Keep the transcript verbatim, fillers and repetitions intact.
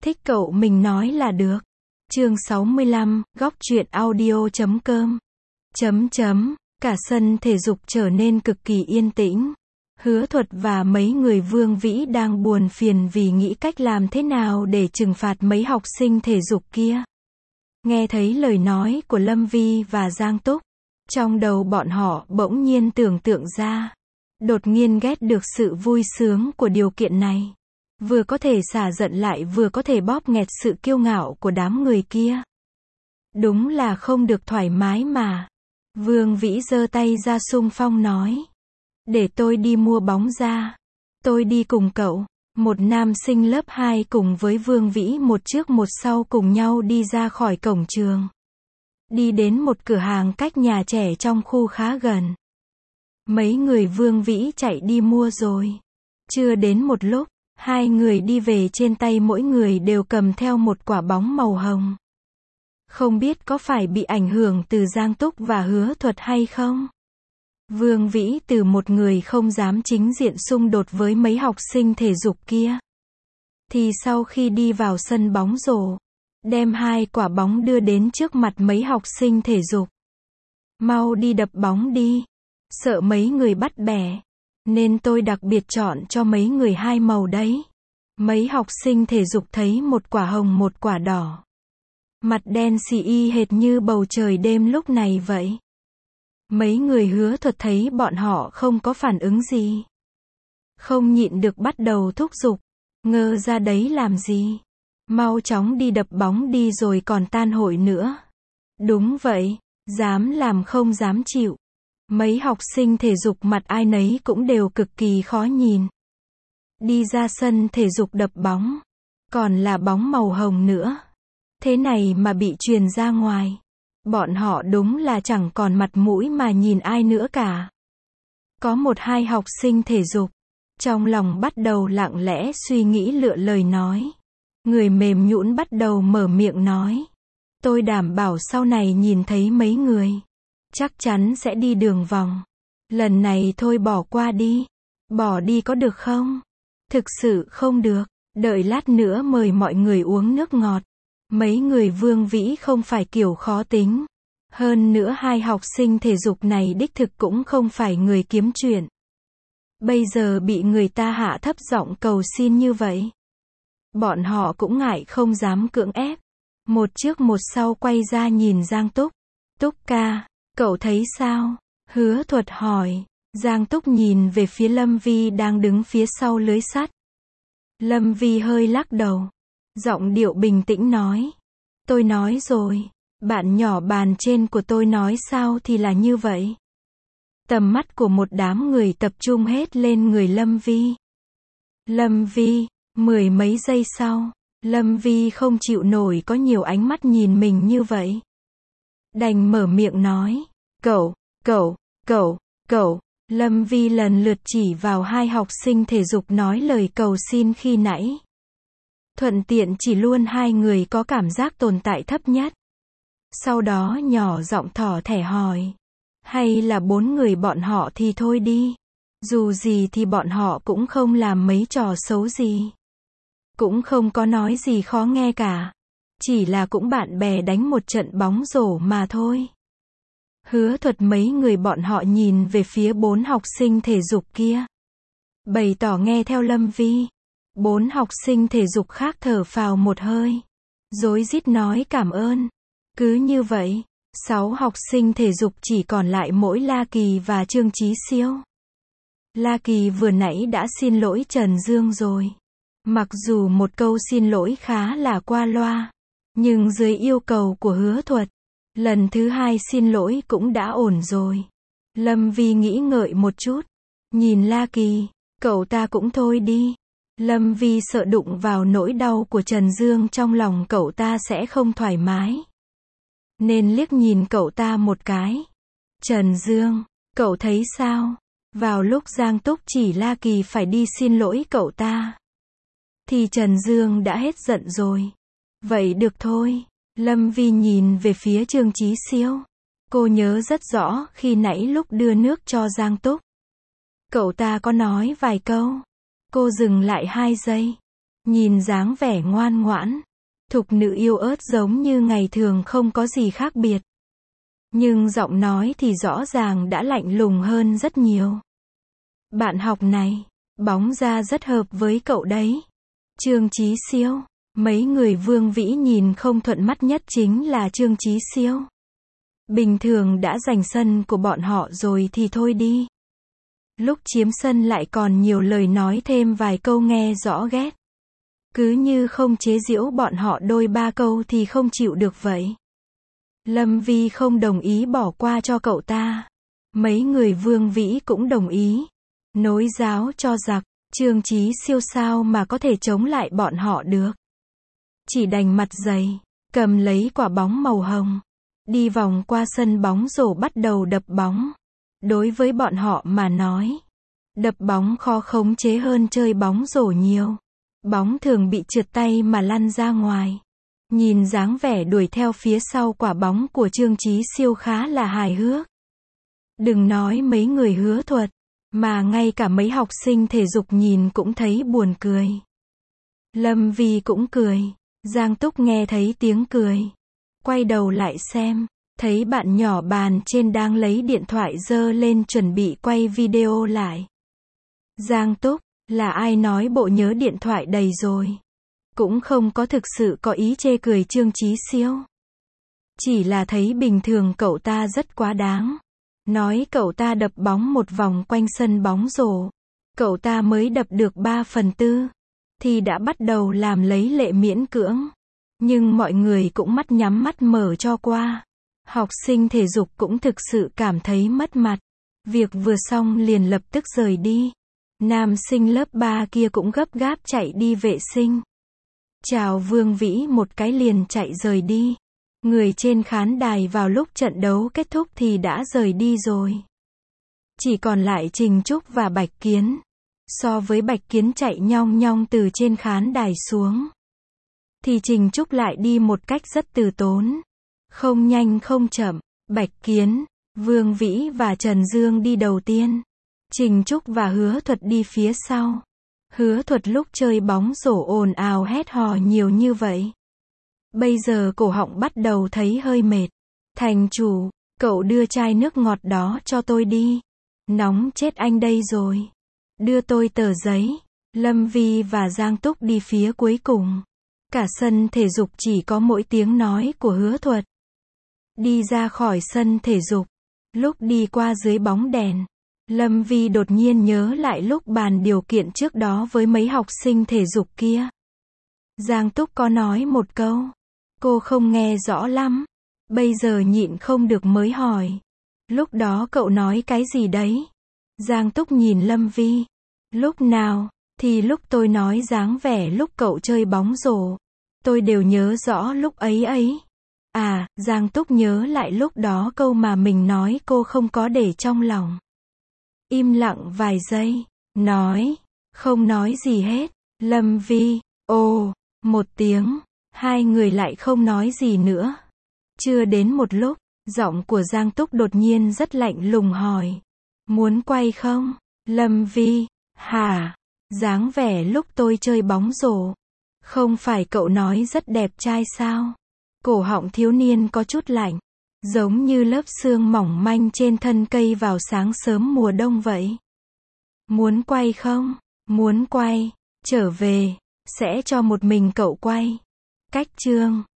Thích cậu mình nói là được. Chương sáu mươi lăm, góc truyện audio chấm com. Chấm chấm, cả sân thể dục trở nên cực kỳ yên tĩnh. Hứa Thuật và mấy người Vương Vĩ đang buồn phiền vì nghĩ cách làm thế nào để trừng phạt mấy học sinh thể dục kia. Nghe thấy lời nói của Lâm Vi và Giang Túc, trong đầu bọn họ bỗng nhiên tưởng tượng ra. Đột nhiên ghét được sự vui sướng của điều kiện này. Vừa có thể xả giận lại vừa có thể bóp nghẹt sự kiêu ngạo của đám người kia. Đúng là không được thoải mái mà. Vương Vĩ giơ tay ra xung phong nói. Để tôi đi mua bóng ra. Tôi đi cùng cậu. Một nam sinh lớp hai cùng với Vương Vĩ một trước một sau cùng nhau đi ra khỏi cổng trường. Đi đến một cửa hàng cách nhà trẻ trong khu khá gần. Mấy người Vương Vĩ chạy đi mua rồi. Chưa đến một lúc, hai người đi về trên tay mỗi người đều cầm theo một quả bóng màu hồng. Không biết có phải bị ảnh hưởng từ Giang Túc và Hứa Thuật hay không? Vương Vĩ từ một người không dám chính diện xung đột với mấy học sinh thể dục kia. Thì sau khi đi vào sân bóng rổ, đem hai quả bóng đưa đến trước mặt mấy học sinh thể dục. Mau đi đập bóng đi. Sợ mấy người bắt bẻ. Nên tôi đặc biệt chọn cho mấy người hai màu đấy. Mấy học sinh thể dục thấy một quả hồng một quả đỏ. Mặt đen xì y hệt như bầu trời đêm lúc này vậy. Mấy người Hứa Thuật thấy bọn họ không có phản ứng gì. Không nhịn được bắt đầu thúc giục. Ngơ ra đấy làm gì? Mau chóng đi đập bóng đi rồi còn tan hội nữa. Đúng vậy, dám làm không dám chịu. Mấy học sinh thể dục mặt ai nấy cũng đều cực kỳ khó nhìn. Đi ra sân thể dục đập bóng. Còn là bóng màu hồng nữa. Thế này mà bị truyền ra ngoài. Bọn họ đúng là chẳng còn mặt mũi mà nhìn ai nữa cả. Có một hai học sinh thể dục. Trong lòng bắt đầu lặng lẽ suy nghĩ lựa lời nói. Người mềm nhũn bắt đầu mở miệng nói. Tôi đảm bảo sau này nhìn thấy mấy người. Chắc chắn sẽ đi đường vòng. Lần này thôi bỏ qua đi. Bỏ đi có được không? Thực sự không được. Đợi lát nữa mời mọi người uống nước ngọt. Mấy người Vương Vĩ không phải kiểu khó tính. Hơn nữa hai học sinh thể dục này đích thực cũng không phải người kiếm chuyện. Bây giờ bị người ta hạ thấp giọng cầu xin như vậy. Bọn họ cũng ngại không dám cưỡng ép. Một trước một sau quay ra nhìn Giang Túc. Túc ca, cậu thấy sao? Hứa Thuật hỏi. Giang Túc nhìn về phía Lâm Vi đang đứng phía sau lưới sắt. Lâm Vi hơi lắc đầu. Giọng điệu bình tĩnh nói. Tôi nói rồi. Bạn nhỏ bàn trên của tôi nói sao thì là như vậy. Tầm mắt của một đám người tập trung hết lên người Lâm Vi. Lâm Vi, mười mấy giây sau, Lâm Vi không chịu nổi có nhiều ánh mắt nhìn mình như vậy. Đành mở miệng nói. Cậu, cậu, cậu, cậu. Lâm Vi lần lượt chỉ vào hai học sinh thể dục nói lời cầu xin khi nãy. Thuận tiện chỉ luôn hai người có cảm giác tồn tại thấp nhất. Sau đó nhỏ giọng thỏ thẻ hỏi. Hay là bốn người bọn họ thì thôi đi. Dù gì thì bọn họ cũng không làm mấy trò xấu gì. Cũng không có nói gì khó nghe cả. Chỉ là cũng bạn bè đánh một trận bóng rổ mà thôi. Hứa Thuật mấy người bọn họ nhìn về phía bốn học sinh thể dục kia. Bày tỏ nghe theo Lâm Vi. Bốn học sinh thể dục khác thở phào một hơi. Rối rít nói cảm ơn. Cứ như vậy, sáu học sinh thể dục chỉ còn lại mỗi La Kỳ và Trương Chí Siêu. La Kỳ vừa nãy đã xin lỗi Trần Dương rồi. Mặc dù một câu xin lỗi khá là qua loa, nhưng dưới yêu cầu của Hứa Thuật, lần thứ hai xin lỗi cũng đã ổn rồi. Lâm Vi nghĩ ngợi một chút, nhìn La Kỳ, cậu ta cũng thôi đi. Lâm Vi sợ đụng vào nỗi đau của Trần Dương trong lòng cậu ta sẽ không thoải mái. Nên liếc nhìn cậu ta một cái. Trần Dương, cậu thấy sao? Vào lúc Giang Túc chỉ La Kỳ phải đi xin lỗi cậu ta, thì Trần Dương đã hết giận rồi. Vậy được thôi. Lâm Vi nhìn về phía Trương Chí Siêu. Cô nhớ rất rõ khi nãy lúc đưa nước cho Giang Túc. Cậu ta có nói vài câu. Cô dừng lại hai giây. Nhìn dáng vẻ ngoan ngoãn, thục nữ yêu ớt giống như ngày thường không có gì khác biệt. Nhưng giọng nói thì rõ ràng đã lạnh lùng hơn rất nhiều. Bạn học này, bóng ra rất hợp với cậu đấy. Trương Chí Siêu. Mấy người Vương Vĩ nhìn không thuận mắt nhất chính là Trương Chí Siêu. Bình thường đã giành sân của bọn họ rồi thì thôi đi. Lúc chiếm sân lại còn nhiều lời nói thêm vài câu nghe rõ ghét. Cứ như không chế giễu bọn họ đôi ba câu thì không chịu được vậy. Lâm Vi không đồng ý bỏ qua cho cậu ta. Mấy người Vương Vĩ cũng đồng ý. Nối giáo cho giặc, Trương Chí Siêu sao mà có thể chống lại bọn họ được. Chỉ đành mặt dày, cầm lấy quả bóng màu hồng. Đi vòng qua sân bóng rổ bắt đầu đập bóng. Đối với bọn họ mà nói, đập bóng khó khống chế hơn chơi bóng rổ nhiều. Bóng thường bị trượt tay mà lăn ra ngoài. Nhìn dáng vẻ đuổi theo phía sau quả bóng của Trương Chí Siêu khá là hài hước. Đừng nói mấy người Hứa Thuật, mà ngay cả mấy học sinh thể dục nhìn cũng thấy buồn cười. Lâm Vi cũng cười. Giang Túc nghe thấy tiếng cười. Quay đầu lại xem, thấy bạn nhỏ bàn trên đang lấy điện thoại giơ lên chuẩn bị quay video lại. Giang Túc, là ai nói bộ nhớ điện thoại đầy rồi. Cũng không có thực sự có ý chê cười Trương Chí Siêu. Chỉ là thấy bình thường cậu ta rất quá đáng. Nói cậu ta đập bóng một vòng quanh sân bóng rổ. Cậu ta mới đập được ba phần tư. Thì đã bắt đầu làm lấy lệ miễn cưỡng. Nhưng mọi người cũng mắt nhắm mắt mở cho qua. Học sinh thể dục cũng thực sự cảm thấy mất mặt. Việc vừa xong liền lập tức rời đi. Nam sinh lớp ba kia cũng gấp gáp chạy đi vệ sinh. Chào Vương Vĩ một cái liền chạy rời đi. Người trên khán đài vào lúc trận đấu kết thúc thì đã rời đi rồi. Chỉ còn lại Trình Trúc và Bạch Kiến. So với Bạch Kiến chạy nhong nhong từ trên khán đài xuống, thì Trình Trúc lại đi một cách rất từ tốn. Không nhanh không chậm. Bạch Kiến, Vương Vĩ và Trần Dương đi đầu tiên. Trình Trúc và Hứa Thuật đi phía sau. Hứa Thuật lúc chơi bóng rổ ồn ào hét hò nhiều như vậy. Bây giờ cổ họng bắt đầu thấy hơi mệt. Thành chủ, cậu đưa chai nước ngọt đó cho tôi đi. Nóng chết anh đây rồi. Đưa tôi tờ giấy. Lâm Vi và Giang Túc đi phía cuối cùng. Cả sân thể dục chỉ có mỗi tiếng nói của Hứa Thuật. Đi ra khỏi sân thể dục. Lúc đi qua dưới bóng đèn, Lâm Vi đột nhiên nhớ lại lúc bàn điều kiện trước đó với mấy học sinh thể dục kia. Giang Túc có nói một câu. Cô không nghe rõ lắm. Bây giờ nhịn không được mới hỏi. Lúc đó cậu nói cái gì đấy? Giang Túc nhìn Lâm Vi. Lúc nào? Thì lúc tôi nói dáng vẻ lúc cậu chơi bóng rổ. Tôi đều nhớ rõ lúc ấy ấy. À, Giang Túc nhớ lại lúc đó câu mà mình nói cô không có để trong lòng. Im lặng vài giây. Nói. Không nói gì hết. Lâm Vi. Ồ. Một tiếng. Hai người lại không nói gì nữa. Chưa đến một lúc, giọng của Giang Túc đột nhiên rất lạnh lùng hỏi. Muốn quay không? Lâm Vi. Hả? Dáng vẻ lúc tôi chơi bóng rổ. Không phải cậu nói rất đẹp trai sao? Cổ họng thiếu niên có chút lạnh. Giống như lớp sương mỏng manh trên thân cây vào sáng sớm mùa đông vậy. Muốn quay không? Muốn quay. Trở về. Sẽ cho một mình cậu quay. Cách chương.